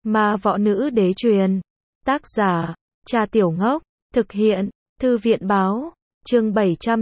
Ma Võ Nữ Đế truyền. Tác giả, Cha Tiểu Ngốc. Thực hiện, Thư viện Báo. Chương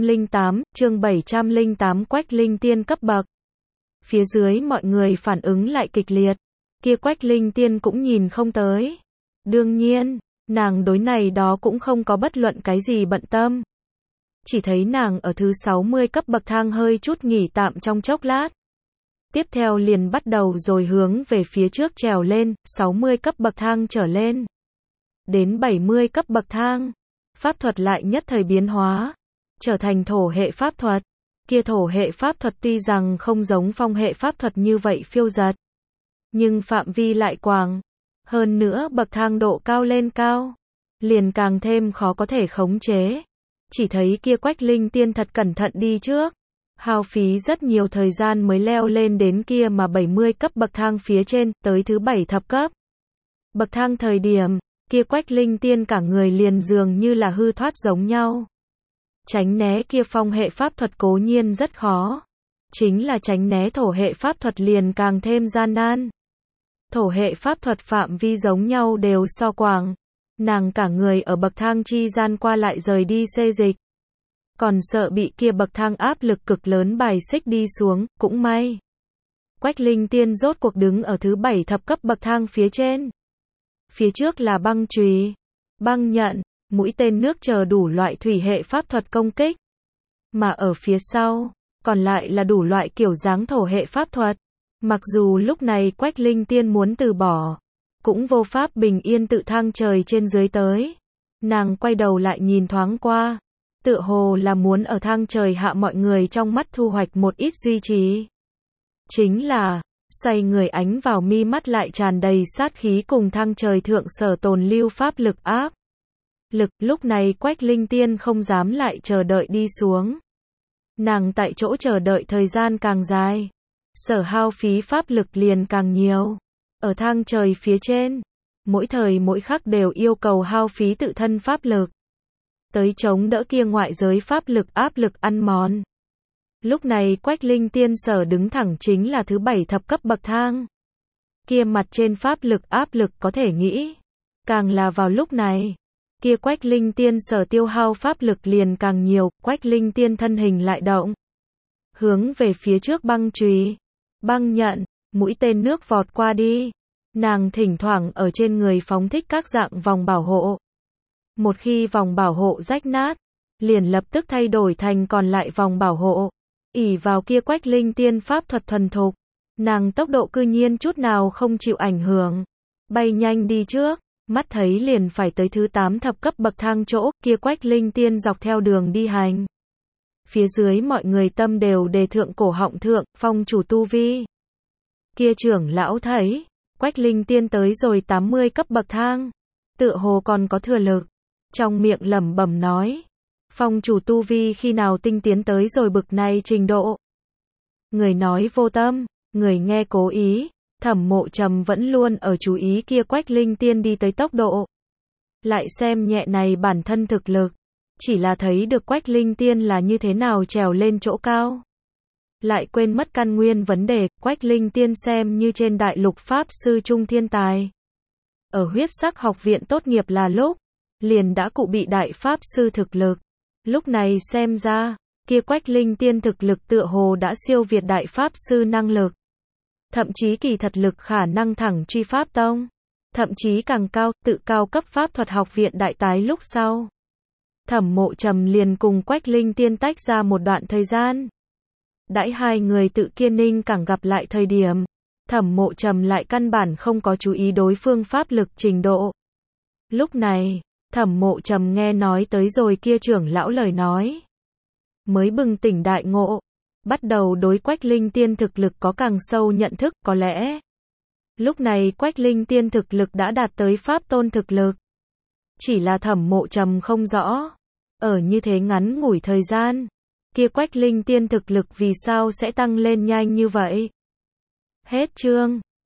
708, Quách Linh Tiên cấp bậc. Phía dưới mọi người phản ứng lại kịch liệt. Kia Quách Linh Tiên cũng nhìn không tới. Đương nhiên, nàng đối này đó cũng không có bất luận cái gì bận tâm. Chỉ thấy nàng ở thứ 60 cấp bậc thang hơi chút nghỉ tạm trong chốc lát. Tiếp theo liền bắt đầu rồi hướng về phía trước trèo lên, 60 cấp bậc thang trở lên. Đến 70 cấp bậc thang, pháp thuật lại nhất thời biến hóa, trở thành thổ hệ pháp thuật. Kia thổ hệ pháp thuật tuy rằng không giống phong hệ pháp thuật như vậy phiêu dật, nhưng phạm vi lại quảng. Hơn nữa bậc thang độ cao lên cao, liền càng thêm khó có thể khống chế. Chỉ thấy kia Quách Linh Tiên thật cẩn thận đi trước, hao phí rất nhiều thời gian mới leo lên đến kia mà 70 cấp bậc thang phía trên, tới thứ 7 thập cấp. Bậc thang thời điểm, kia Quách Linh Tiên cả người liền dường như là hư thoát giống nhau. Tránh né kia phong hệ pháp thuật cố nhiên rất khó. Chính là tránh né thổ hệ pháp thuật liền càng thêm gian nan. Thổ hệ pháp thuật phạm vi giống nhau đều so quảng. Nàng cả người ở bậc thang chi gian qua lại rời đi xê dịch. Còn sợ bị kia bậc thang áp lực cực lớn bài xích đi xuống, cũng may. Quách Linh Tiên rốt cuộc đứng ở thứ 7 thập cấp bậc thang phía trên. Phía trước là băng chùy, băng nhận, mũi tên nước chờ đủ loại thủy hệ pháp thuật công kích. Mà ở phía sau, còn lại là đủ loại kiểu dáng thổ hệ pháp thuật. Mặc dù lúc này Quách Linh Tiên muốn từ bỏ, cũng vô pháp bình yên tự thang trời trên dưới tới. Nàng quay đầu lại nhìn thoáng qua, tựa hồ là muốn ở thang trời hạ mọi người trong mắt thu hoạch một ít duy trì. Chính là, xoay người ánh vào mi mắt lại tràn đầy sát khí cùng thang trời thượng sở tồn lưu pháp lực áp. Lúc này Quách Linh Tiên không dám lại chờ đợi đi xuống. Nàng tại chỗ chờ đợi thời gian càng dài, sở hao phí pháp lực liền càng nhiều. Ở thang trời phía trên, mỗi thời mỗi khắc đều yêu cầu hao phí tự thân pháp lực, tới chống đỡ kia ngoại giới pháp lực áp lực ăn mòn. Lúc này Quách Linh Tiên sở đứng thẳng chính là thứ 7 thập cấp bậc thang. Kia mặt trên pháp lực áp lực có thể nghĩ, càng là vào lúc này, kia Quách Linh Tiên sở tiêu hao pháp lực liền càng nhiều. Quách Linh Tiên thân hình lại động, hướng về phía trước băng chùy, băng nhận, mũi tên nước vọt qua đi. Nàng thỉnh thoảng ở trên người phóng thích các dạng vòng bảo hộ. Một khi vòng bảo hộ rách nát, liền lập tức thay đổi thành còn lại vòng bảo hộ. Ỷ vào kia Quách Linh Tiên pháp thuật thuần thục, nàng tốc độ cư nhiên chút nào không chịu ảnh hưởng, bay nhanh đi trước, mắt thấy liền phải tới thứ 8 thập cấp bậc thang chỗ. Kia Quách Linh Tiên dọc theo đường đi hành, phía dưới mọi người tâm đều đề thượng cổ họng thượng, phong chủ tu vi. Kia trưởng lão thấy Quách Linh Tiên tới rồi 80 cấp bậc thang, tựa hồ còn có thừa lực, trong miệng lẩm bẩm nói, phong chủ tu vi khi nào tinh tiến tới rồi bực này trình độ. Người nói vô tâm, người nghe cố ý. Thẩm Mộ Trầm vẫn luôn ở chú ý kia Quách Linh Tiên đi tới tốc độ, lại xem nhẹ này bản thân thực lực, chỉ là thấy được Quách Linh Tiên là như thế nào trèo lên chỗ cao, lại quên mất căn nguyên vấn đề. Quách Linh Tiên xem như trên đại lục pháp sư trung thiên tài, ở huyết sắc học viện tốt nghiệp là lúc, liền đã cụ bị đại pháp sư thực lực. Lúc này xem ra, kia Quách Linh Tiên thực lực tựa hồ đã siêu việt đại pháp sư năng lực. Thậm chí kỳ thật lực khả năng thẳng truy pháp tông. Thậm chí càng cao, tự cao cấp pháp thuật học viện đại tái lúc sau. Thẩm Mộ Trầm liền cùng Quách Linh Tiên tách ra một đoạn thời gian. Đãi hai người tự Kiên Ninh cảng gặp lại thời điểm, Thẩm Mộ Trầm lại căn bản không có chú ý đối phương pháp lực trình độ. Lúc này, Thẩm Mộ Trầm nghe nói tới rồi kia trưởng lão lời nói, mới bừng tỉnh đại ngộ, bắt đầu đối Quách Linh Tiên thực lực có càng sâu nhận thức. Có lẽ lúc này Quách Linh Tiên thực lực đã đạt tới pháp tôn thực lực, chỉ là Thẩm Mộ Trầm không rõ, ở như thế ngắn ngủi thời gian, kia Quách Linh Tiên thực lực vì sao sẽ tăng lên nhanh như vậy. Hết chương.